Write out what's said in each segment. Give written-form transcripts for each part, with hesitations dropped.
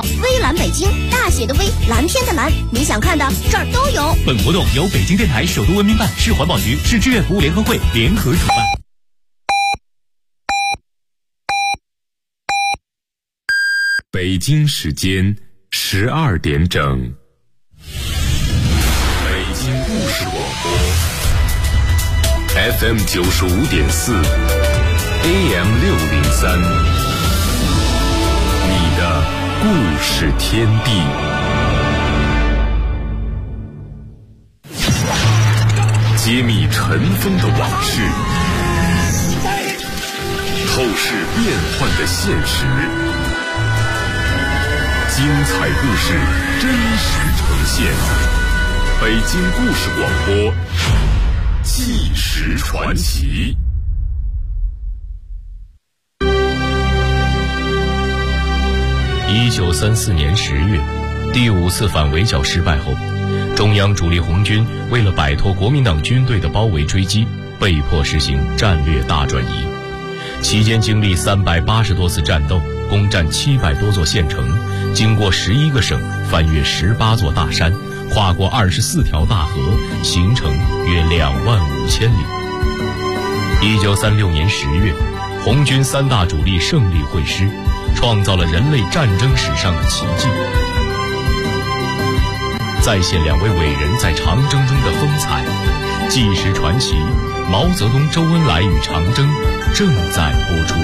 微蓝北京，大写的微，蓝天的蓝，你想看的这儿都有。 本活动由北京电台首都文明办、市环保局、市志愿服务联合会联合主办。 北京时间12点整，北京故事广播 FM 95.4 AM 603，你的故事天地。揭秘尘封的往事，透视变幻的现实，精彩故事真实呈现。北京故事广播，纪实传奇。 1934年10月，第5次反围剿失败后，中央主力红军为了摆脱国民党军队的包围追击，被迫实行战略大转移。期间经历380多次战斗，攻占700多座县城，经过11个省，翻越18座大山，跨过24条大河，行程约25000里。1936年10月，红军3大主力胜利会师，创造了人类战争史上的奇迹。再现2位伟人在长征中的风采，纪实传奇毛泽东、周恩来与长征正在播出。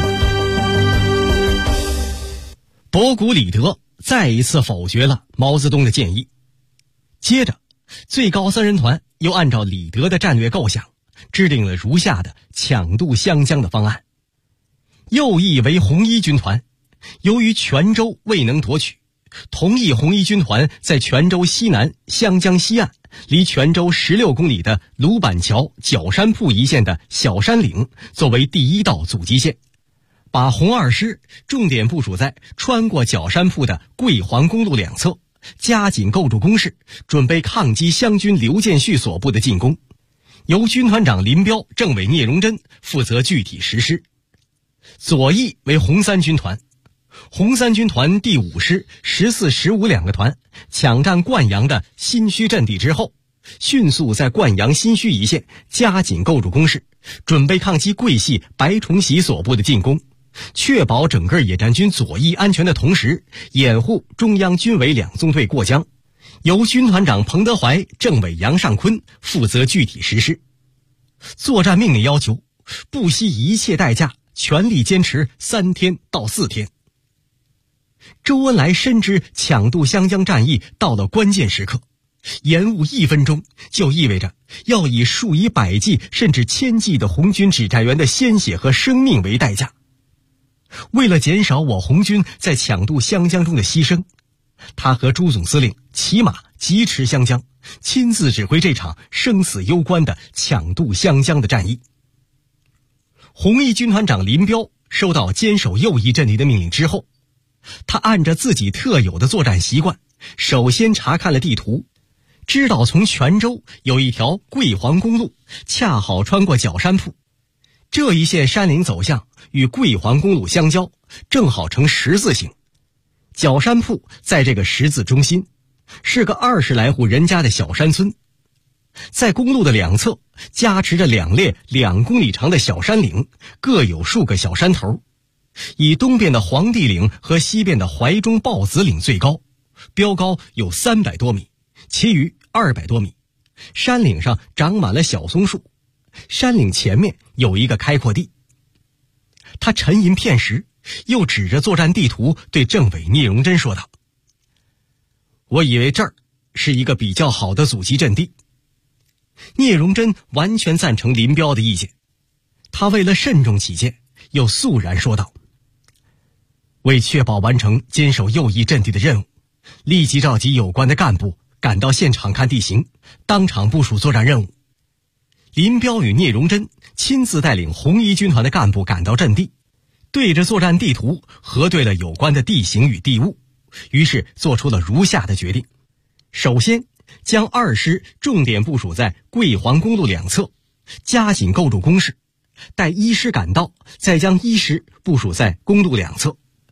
博古李德再一次否决了毛泽东的建议。接着，最高3人团又按照李德的战略构想，制定了如下的抢渡湘江的方案。右翼为红一军团，由于泉州未能夺取，同意红一军团在泉州西南湘江西岸离泉州16公里的鲁板桥角山铺一线的小山岭作为第1道阻击线，把红2师重点部署在穿过角山铺的桂黄公路两侧，加紧构筑工事，准备抗击湘军刘建绪所部的进攻。由军团长林彪、政委聂荣臻负责具体实施。左翼为红3军团，红3军团第5师、14、15两个团抢占灌阳的新圩阵地之后，迅速在灌阳新圩一线加紧构筑工事，准备抗击桂系白崇禧所部的进攻，确保整个野战军左翼安全的同时，掩护中央军委2纵队过江。由军团长彭德怀、政委杨尚昆负责具体实施。作战命令要求不惜一切代价，全力坚持3天到4天。周恩来深知抢渡湘江战役到了关键时刻，延误1分钟就意味着要以数以百计甚至千计的红军指战员的鲜血和生命为代价。为了减少我红军在抢渡湘江中的牺牲，他和朱总司令骑马疾驰湘江，亲自指挥这场生死攸关的抢渡湘江的战役。红一军团长林彪收到坚守右翼阵地的命令之后，他按照自己特有的作战习惯，首先查看了地图，知道从泉州有一条桂黄公路恰好穿过角山铺，这一线山岭走向与桂黄公路相交，正好成十字形。角山铺在这个十字中心，是个20来户人家的小山村。在公路的两侧夹持着2列2公里长的小山岭，各有数个小山头，以东边的黄帝岭和西边的怀中豹子岭最高，标高有300多米，其余200多米。山岭上长满了小松树，山岭前面有一个开阔地。他沉吟片时，又指着作战地图对政委聂荣臻说道：“我以为这儿是一个比较好的阻击阵地。”聂荣臻完全赞成林彪的意见，他为了慎重起见，又肃然说道：“为确保完成坚守右翼阵地的任务，立即召集有关的干部赶到现场看地形，当场部署作战任务。”林彪与聂荣臻亲自带领红一军团的干部赶到阵地，对着作战地图核对了有关的地形与地物，于是做出了如下的决定：首先将2师重点部署在桂黄公路两侧，加紧构筑工事，待1师赶到，再将1师部署在公路两侧，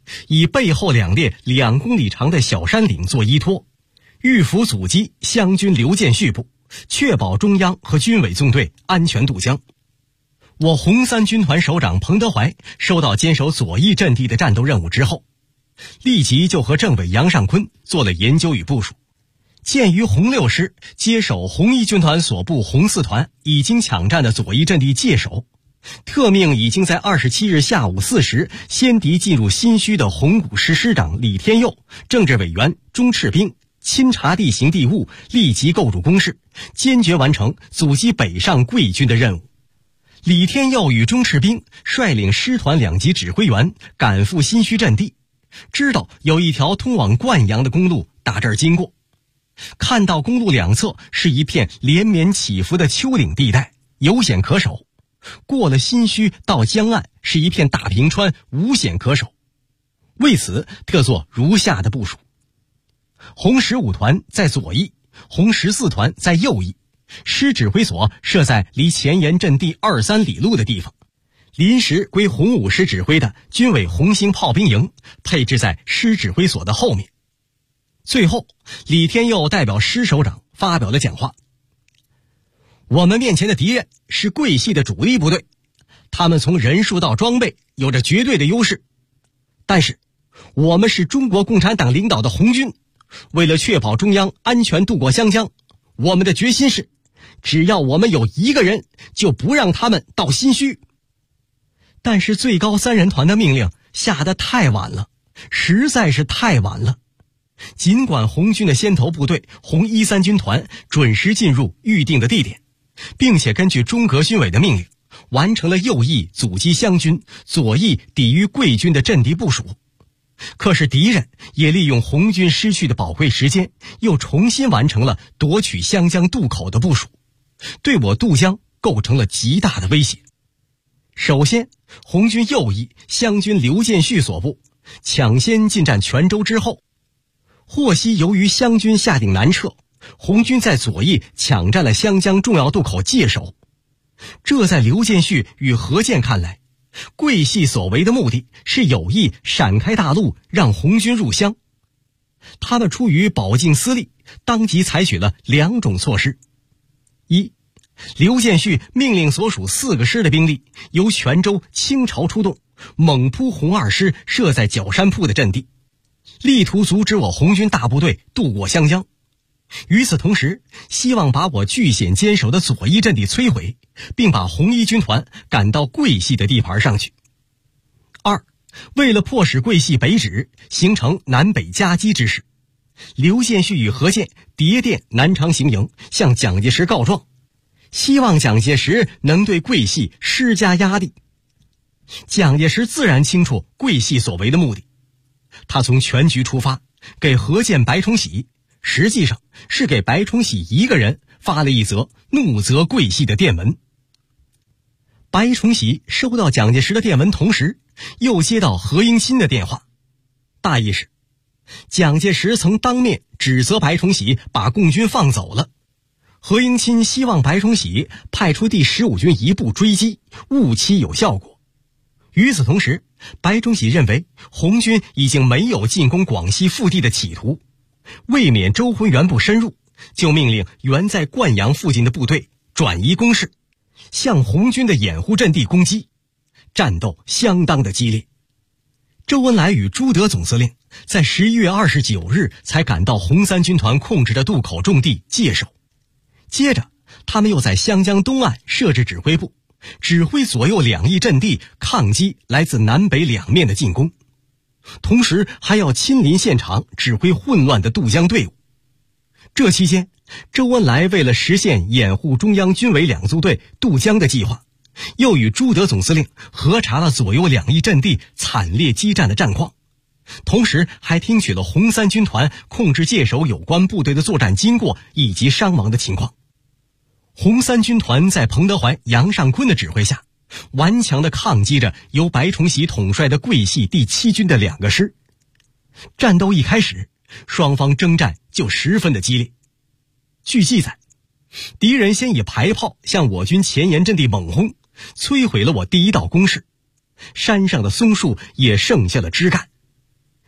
以背后2列2公里长的小山岭做依托，预伏阻击湘军刘建绪部，确保中央和军委纵队安全渡江。我红三军团首长彭德怀收到坚守左翼阵地的战斗任务之后，立即就和政委杨尚昆做了研究与部署。鉴于红6师接手红一军团所部红4团已经抢占的左翼阵地界首，特命已经在27日下午4时先敌进入新圩的红5师师长李天佑、政治委员钟赤兵亲察地形地物，立即构筑工事，坚决完成阻击北上桂军的任务。李天佑与钟赤兵率领师团2级指挥员赶赴新圩阵地，知道有一条通往灌阳的公路打这儿经过，看到公路2侧是一片连绵起伏的丘陵地带，有险可守。过了新圩到江岸是一片大平川，无险可守。为此特做如下的部署：红15团在左翼，红14团在右翼，师指挥所设在离前沿阵地2、3里路的地方，临时归红5师指挥的军委红星炮兵营配置在师指挥所的后面。最后，李天佑代表师首长发表了讲话。我们面前的敌人是桂系的主力部队，他们从人数到装备有着绝对的优势，但是我们是中国共产党领导的红军，为了确保中央安全渡过湘江，我们的决心是，只要我们有1个人，就不让他们到新圩。但是最高3人团的命令下得太晚了，实在是太晚了。尽管红军的先头部队红13军团准时进入预定的地点，并且根据中革军委的命令，完成了右翼阻击湘军、左翼抵御桂军的阵地部署，可是敌人也利用红军失去的宝贵时间，又重新完成了夺取湘江渡口的部署，对我渡江构成了极大的威胁。首先，红军右翼湘军刘建绪所部抢先进占泉州之后，获悉由于湘军下定南撤，红军在左翼抢占了湘江重要渡口界首。这在刘建绪与何键看来，桂系所为的目的是有意闪开大路，让红军入湘。他们出于保境私利，当即采取了2种措施：一，刘建绪命令所属4个师的兵力由泉州倾巢出动，猛扑红2师设在角山铺的阵地，力图阻止我红军大部队渡过湘江。与此同时，希望把我据险坚守的左翼阵地摧毁，并把红一军团赶到桂系的地盘上去。2，为了迫使桂系北止，形成南北夹击之势，刘建绪与何键谍电南昌行营，向蒋介石告状，希望蒋介石能对桂系施加压力。蒋介石自然清楚桂系所为的目的，他从全局出发，给何键、白崇禧，实际上是给白崇禧1个人发了一则怒责桂系的电文。白崇禧收到蒋介石的电文同时，又接到何应钦的电话，大意是蒋介石曾当面指责白崇禧把共军放走了，何应钦希望白崇禧派出第15军一部追击，务期有效果。与此同时，白崇禧认为红军已经没有进攻广西腹地的企图，为免周浑元部深入，就命令原在灌阳附近的部队转移攻势，向红军的掩护阵地攻击，战斗相当的激烈。周恩来与朱德总司令在11月29日才赶到红3军团控制的渡口重地界首，接着他们又在湘江东岸设置指挥部，指挥左右2翼阵地抗击来自南北2面的进攻，同时还要亲临现场指挥混乱的渡江队伍。这期间，周恩来为了实现掩护中央军委2纵队渡江的计划，又与朱德总司令核查了左右2翼阵地惨烈激战的战况，同时还听取了红3军团控制界首有关部队的作战经过以及伤亡的情况。红3军团在彭德怀、杨尚昆的指挥下，顽强地抗击着由白崇禧统帅的桂系第7军的2个师。战斗一开始，双方征战就十分的激烈。据记载，敌人先以排炮向我军前沿阵地猛轰，摧毁了我第1道工事，山上的松树也剩下了枝干，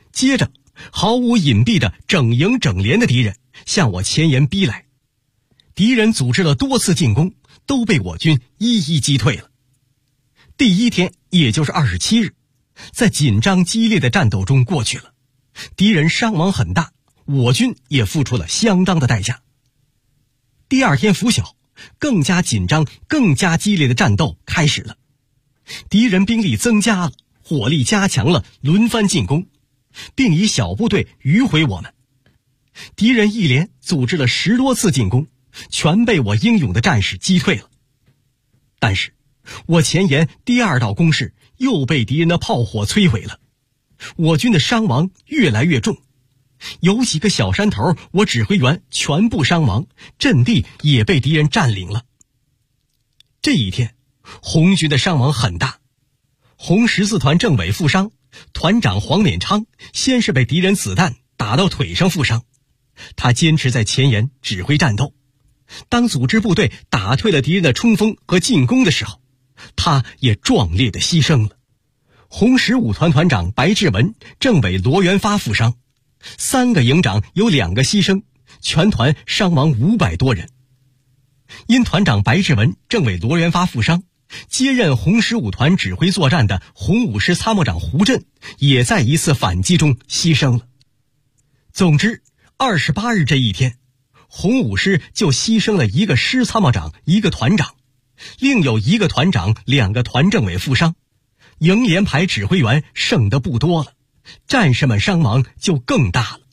接着毫无隐蔽的整营整连的敌人向我前沿逼来，敌人组织了多次进攻，都被我军一一击退了。第一天，也就是27日，在紧张激烈的战斗中过去了，敌人伤亡很大，我军也付出了相当的代价。第二天拂晓，更加紧张、更加激烈的战斗开始了，敌人兵力增加了，火力加强了，轮番进攻，并以小部队迂回我们。敌人一连组织了10多次进攻，全被我英勇的战士击退了。但是我前沿第二道攻势又被敌人的炮火摧毁了，我军的伤亡越来越重，有几个小山头我指挥员全部伤亡，阵地也被敌人占领了。这一天红军的伤亡很大，红14团政委负伤，团长黄勉昌先是被敌人子弹打到腿上负伤，他坚持在前沿指挥战斗，当组织部队打退了敌人的冲锋和进攻的时候，他也壮烈的牺牲了。红15团团长白志文、政委罗元发负伤，3个营长有2个牺牲，全团伤亡500多人。因团长白志文、政委罗元发负伤，接任红15团指挥作战的红5师参谋长胡震也在一次反击中牺牲了。总之28日这一天，红5师就牺牲了1个师参谋长、1个团长，另有1个团长、2个团政委负伤，营连排指挥员剩得不多了，战士们伤亡就更大了。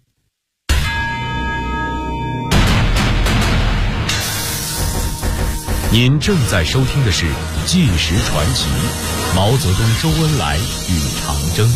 您正在收听的是《纪实传奇》，毛泽东、周恩来与长征。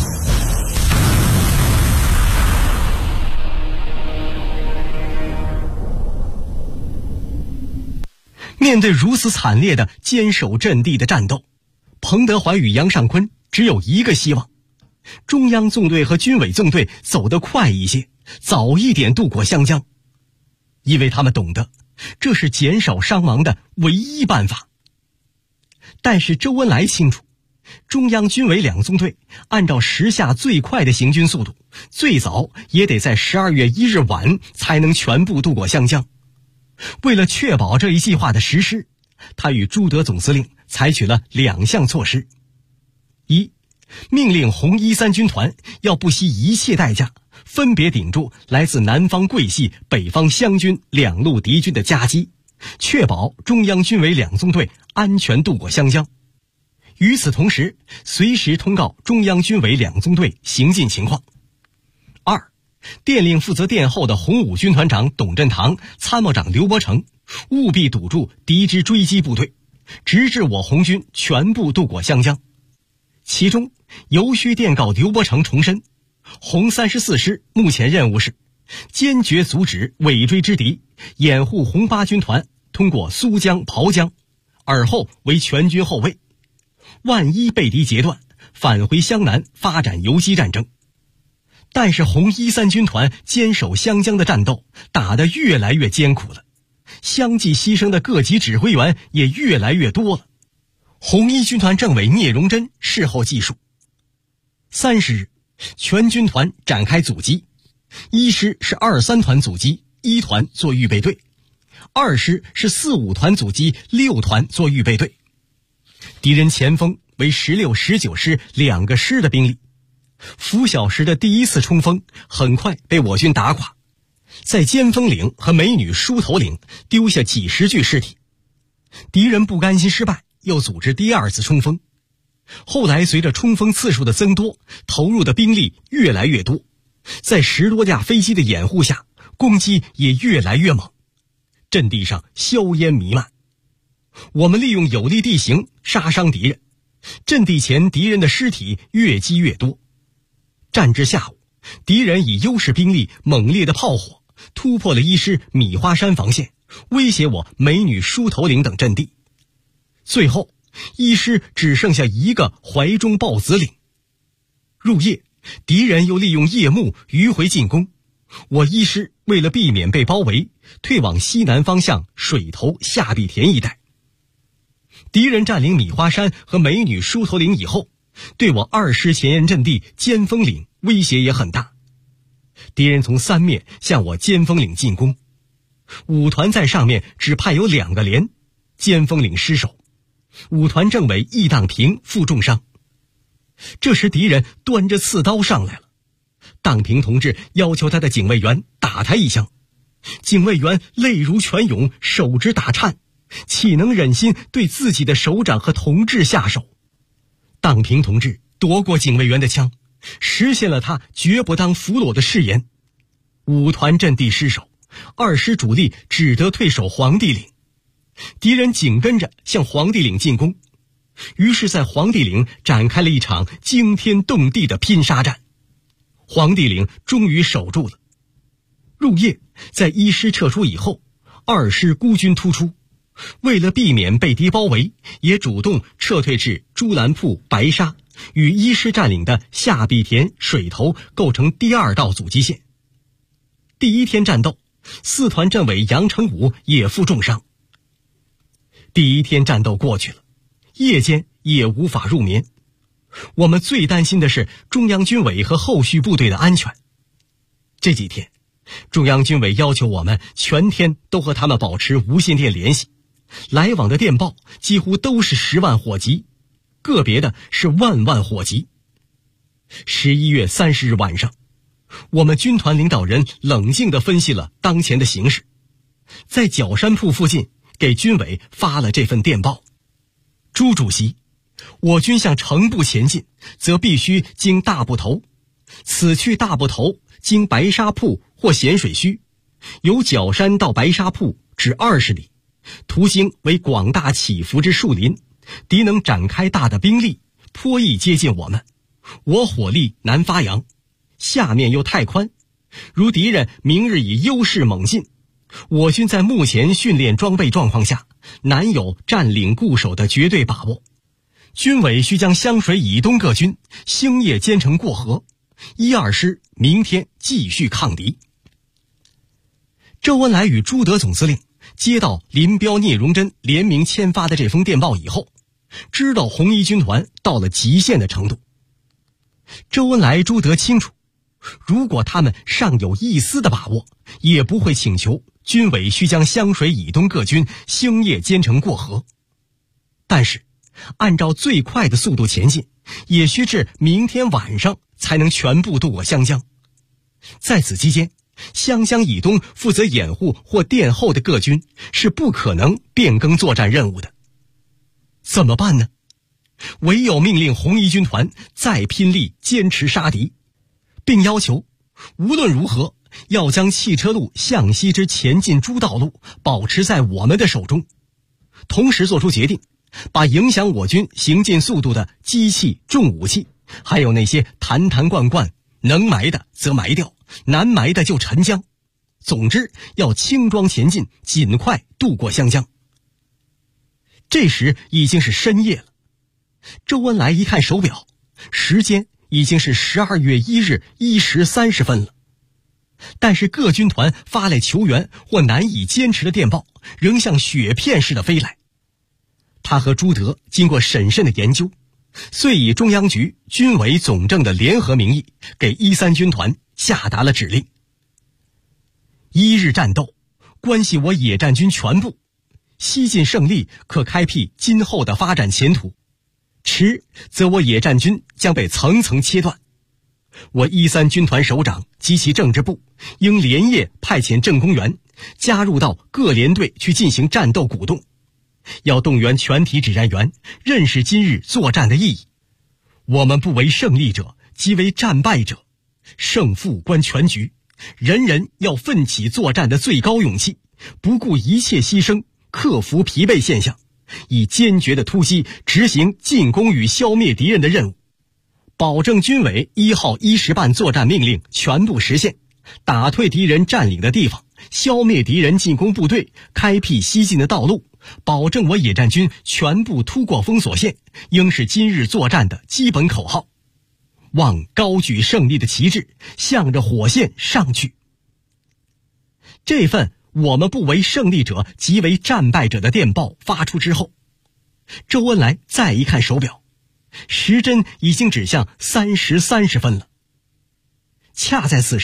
面对如此惨烈的坚守阵地的战斗，彭德怀与杨尚昆只有一个希望：中央纵队和军委纵队走得快一些，早一点渡过湘江，因为他们懂得这是减少伤亡的唯一办法。但是周恩来清楚，中央军委2纵队按照时下最快的行军速度，最早也得在12月1日晚才能全部渡过湘江。为了确保这一计划的实施，他与朱德总司令采取了2项措施：一，命令红13军团要不惜一切代价，分别顶住来自南方桂系、北方湘军2路敌军的夹击，确保中央军委2纵队安全渡过湘江。与此同时，随时通告中央军委2纵队行进情况。二，电令负责殿后的红5军团长董振堂、参谋长刘伯承务必堵住敌之追击部队，直至我红军全部渡过湘江。其中尤需电告刘伯承重申，红34师目前任务是坚决阻止尾追之敌，掩护红8军团通过苏江、袍江，尔后为全军后卫，万一被敌截断，返回湘南发展游击战争。但是红13军团坚守湘江的战斗打得越来越艰苦了，相继牺牲的各级指挥员也越来越多了。红1军团政委聂荣臻事后记述：30日，全军团展开阻击，1师是23团阻击，1团做预备队；2师是45团阻击，6团做预备队。敌人前锋为16、19师2个师的兵力。拂晓时的第一次冲锋很快被我军打垮，在尖峰岭和美女梳头岭丢下几十具尸体。敌人不甘心失败，又组织第2次冲锋。后来随着冲锋次数的增多，投入的兵力越来越多，在10多架飞机的掩护下，攻击也越来越猛，阵地上硝烟弥漫。我们利用有利地形杀伤敌人，阵地前敌人的尸体越积越多。战至下午，敌人以优势兵力、猛烈的炮火突破了1师米花山防线，威胁我美女梳头岭等阵地。最后1师只剩下1个怀中豹子岭。入夜，敌人又利用夜幕迂回进攻，我1师为了避免被包围，退往西南方向水头、下壁田一带。敌人占领米花山和美女梳头岭以后，对我2师前沿阵地尖峰岭威胁也很大。 敌人从三面向我尖峰岭进攻，5团在上面只派有2个连，尖峰岭失守，5团政委易当平负重伤。这时敌人端着刺刀上来了，当平同志要求他的警卫员打他一枪，警卫员泪如泉涌，手指打颤，岂能忍心对自己的首长和同志下手？当平同志夺过警卫员的枪，实现了他绝不当俘虏的誓言。5团阵地失守，2师主力只得退守黄帝岭，敌人紧跟着向黄帝岭进攻，于是在黄帝岭展开了一场惊天动地的拼杀战。黄帝岭终于守住了。入夜，在1师撤出以后，2师孤军突出，为了避免被敌包围，也主动撤退至朱兰铺、白沙，与1师占领的下壁田、水头构成第2道阻击线。第1天战斗，4团政委杨成武也负重伤。第1天战斗过去了，夜间也无法入眠。我们最担心的是中央军委和后续部队的安全。这几天，中央军委要求我们全天都和他们保持无线电联系，来往的电报几乎都是10万火急，个别的是万万火急。11月30日晚上，我们军团领导人冷静地分析了当前的形势，在角山铺附近给军委发了这份电报：朱主席，我军向城部前进，则必须经大部头，此去大部头经白沙铺或咸水墟，由角山到白沙铺只20里，途经为广大起伏之树林，敌能展开大的兵力，颇易接近我们，我火力难发扬，下面又太宽，如敌人明日以优势猛进，我军在目前训练装备状况下，难有占领固守的绝对把握。军委需将湘水以东各军星夜兼程过河，1、2师明天继续抗敌。周恩来与朱德总司令接到林彪、聂荣臻联名签发的这封电报以后，知道红一军团到了极限的程度。周恩来、朱德清楚，如果他们尚有一丝的把握，也不会请求军委需将湘水以东各军星夜兼程过河。但是按照最快的速度前进，也需至明天晚上才能全部渡过湘江。在此期间，湘江以东负责掩护或殿后的各军是不可能变更作战任务的。怎么办呢？唯有命令红一军团再拼力坚持杀敌，并要求无论如何要将汽车路向西之前进诸道路保持在我们的手中，同时做出决定，把影响我军行进速度的机器、重武器，还有那些坛坛罐罐，能埋的则埋掉，难埋的就沉江。总之要轻装前进，尽快渡过湘江。这时已经是深夜了，周恩来一看手表，时间已经是12月1日1时30分了。但是各军团发来求援或难以坚持的电报仍像雪片似的飞来。他和朱德经过审慎的研究，遂以中央局、军委总政的联合名义，给1、3军团下达了指令。1日战斗关系我野战军全部，西进胜利可开辟今后的发展前途，迟则我野战军将被层层切断。我1、3军团首长及其政治部应连夜派遣政工员加入到各连队去进行战斗鼓动，要动员全体指战员认识今日作战的意义。我们不为胜利者，即为战败者，胜负关全局，人人要奋起作战的最高勇气，不顾一切牺牲，克服疲惫现象，以坚决的突击执行进攻与消灭敌人的任务，保证军委1号1时半作战命令全部实现，打退敌人占领的地方，消灭敌人进攻部队，开辟西进的道路，保证我野战军全部突过封锁线，应是今日作战的基本口号。望高举胜利的旗帜，向着火线上去。这份我们不为胜利者，即为战败者的电报发出之后，周恩来再一看手表，时针已经指向3时30分了。恰在此时，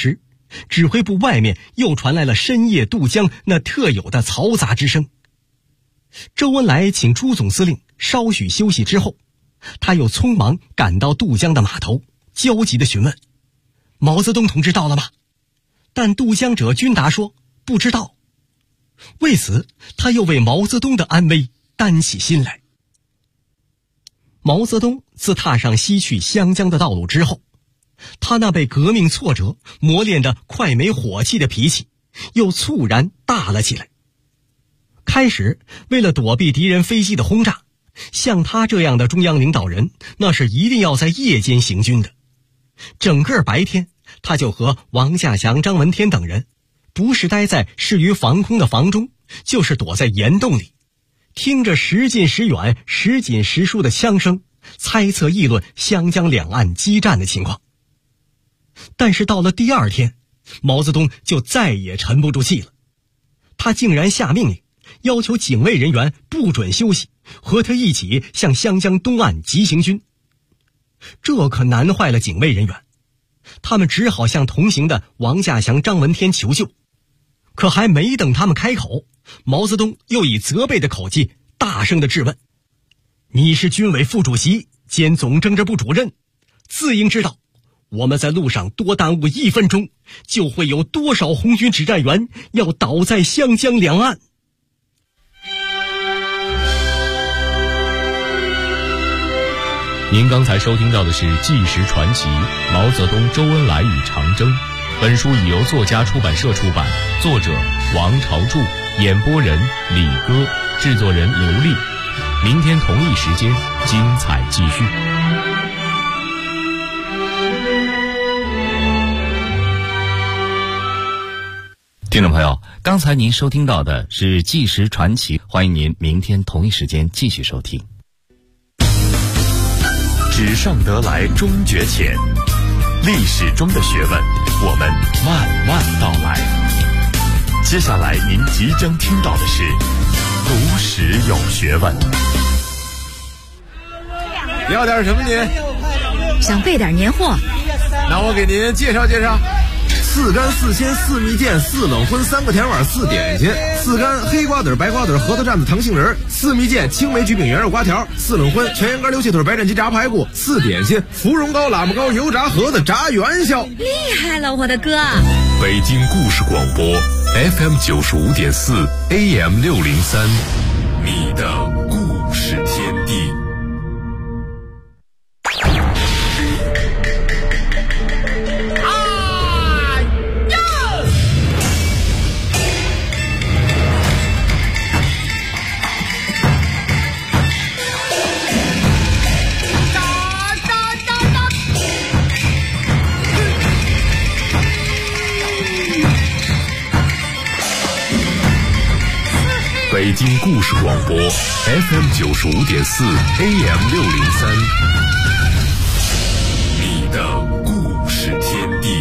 指挥部外面又传来了深夜渡江那特有的嘈杂之声。周恩来请朱总司令稍许休息之后，他又匆忙赶到渡江的码头，焦急地询问：毛泽东同志到了吗？但渡江者均答说不知道。为此，他又为毛泽东的安危担起心来。毛泽东自踏上西去湘江的道路之后，他那被革命挫折磨练得快没火气的脾气又猝然大了起来。开始为了躲避敌人飞机的轰炸，像他这样的中央领导人那是一定要在夜间行军的。整个白天他就和王稼祥、张闻天等人不是待在适于防空的房中，就是躲在岩洞里，听着时近时远、时紧时疏的枪声，猜测议论湘江两岸激战的情况。但是到了第二天，毛泽东就再也沉不住气了，他竟然下命令，要求警卫人员不准休息，和他一起向湘江东岸急行军。这可难坏了警卫人员，他们只好向同行的王稼祥、张闻天求救。可还没等他们开口，毛泽东又以责备的口气大声地质问：你是军委副主席兼总政治部主任，自应知道我们在路上多耽误1分钟，就会有多少红军指战员要倒在湘江两岸。 您刚才收听到的是《纪实传奇：毛泽东、周恩来与长征》。本书已由作家出版社出版，作者王朝柱，演播人李歌，制作人刘丽。明天同一时间，精彩继续。 听众朋友，刚才您收听到的是《纪实传奇》，欢迎您明天同一时间继续收听。 纸上得来终觉浅，历史中的学问，我们慢慢道来。接下来您即将听到的是读史有学问。 要点什么您？ 想备点年货。 那我给您介绍介绍。4干4鲜4蜜饯4冷荤3个甜碗4点心，4干黑瓜子白瓜子核桃蘸子糖杏仁，4蜜饯青梅橘饼圆肉瓜条，4冷荤全羊肝溜气腿白斩鸡炸排骨，4点心芙蓉糕喇嘛糕油炸盒子炸元宵。 厉害了，我的哥！ 北京故事广播 FM 95.4 AM 603，你的故事天地。北京故事广播 FM 95.4 AM 603，你的故事天地。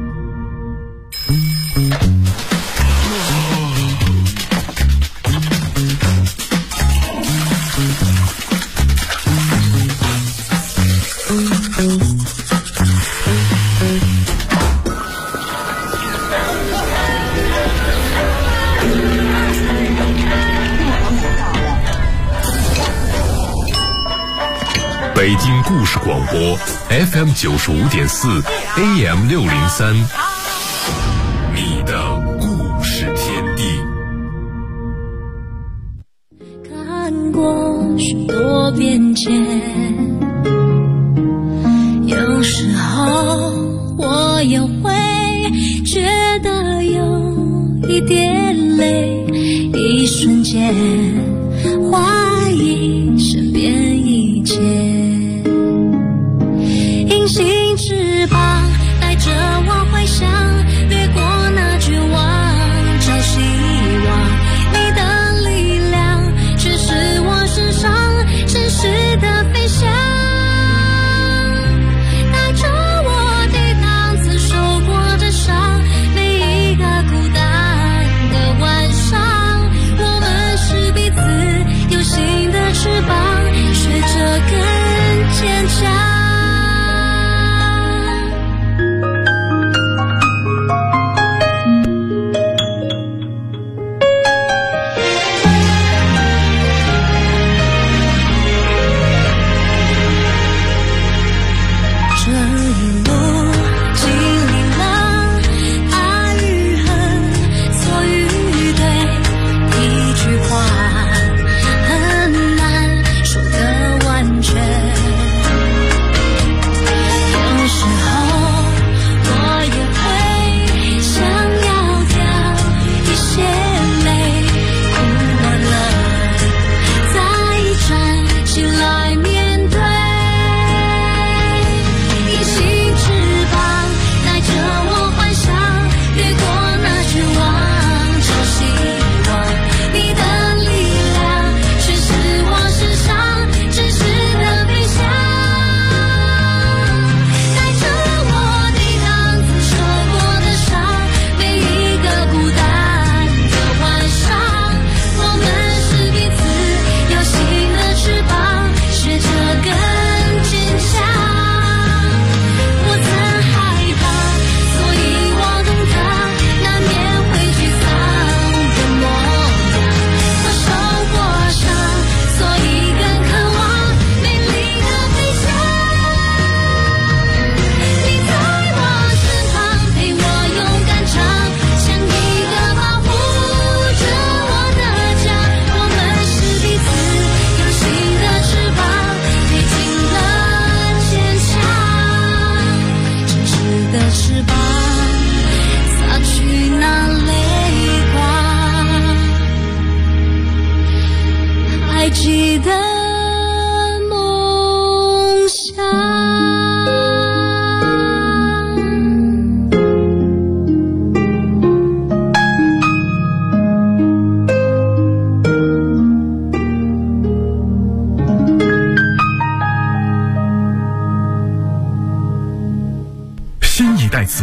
北京故事广播 FM 95.4 AM 603，你的故事天地。 看过许多变迁，有时候我也会觉得有一点累，一瞬间怀疑身边一切。隐形翅膀带着我回想，掠过那绝望，找希望。你的力量却是我身上真实的飞翔，带着我抵挡曾受过的伤，每一个孤单的晚上，我们是彼此有形的翅膀，学着跟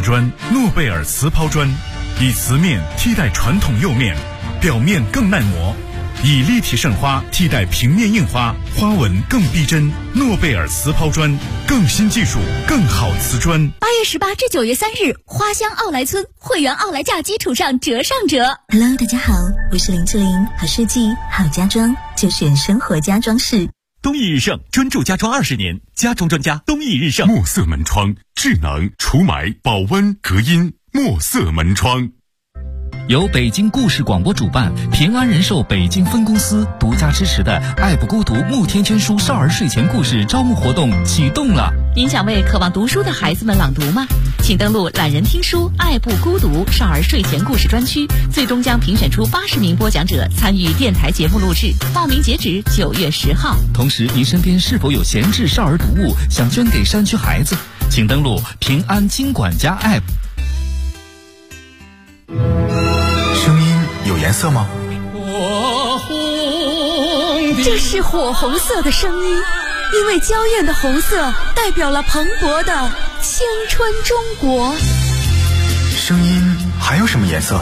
瓷砖诺贝尔瓷抛砖，以瓷面替代传统釉面，表面更耐磨，以立体胜花替代平面印花，花纹更逼真。诺贝尔瓷抛砖，更新技术，更好瓷砖。 8月18至9月3日，花乡奥莱村会员奥莱价基础上折上折。 Hello， 大家好，我是林志玲，好设计好家装就选生活家装饰。 东义日盛专注家装20年，家装专家东义日盛。 墨色门窗，智能除霾、保温、隔音。墨色门窗。 由北京故事广播主办，平安人寿北京分公司独家支持的爱不孤独慕天圈书少儿睡前故事招募活动启动了。 您想为渴望读书的孩子们朗读吗？请登录懒人听书爱不孤独少儿睡前故事专区，最终将评选出80名播讲者参与电台节目录制，报名截止9月10号。 同时，您身边是否有闲置少儿读物想捐给山区孩子？请登录平安金管家 App。 声音有颜色吗？ 这是火红色的声音，因为娇艳的红色代表了蓬勃的青春中国。 声音还有什么颜色？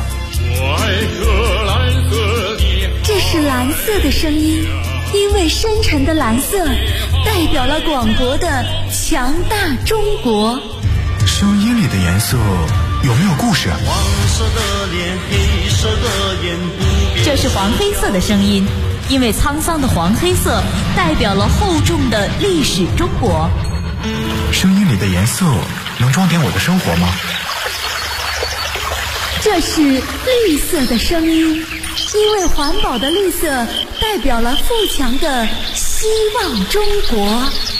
这是蓝色的声音，因为深沉的蓝色代表了广博的强大中国。 声音里的颜色有没有故事？ 黄色的脸，黑色的眼， 这是黄黑色的声音，因为沧桑的黄黑色代表了厚重的历史中国。 声音里的颜色能装点我的生活吗？ 这是绿色的声音，因为环保的绿色代表了富强的希望中国。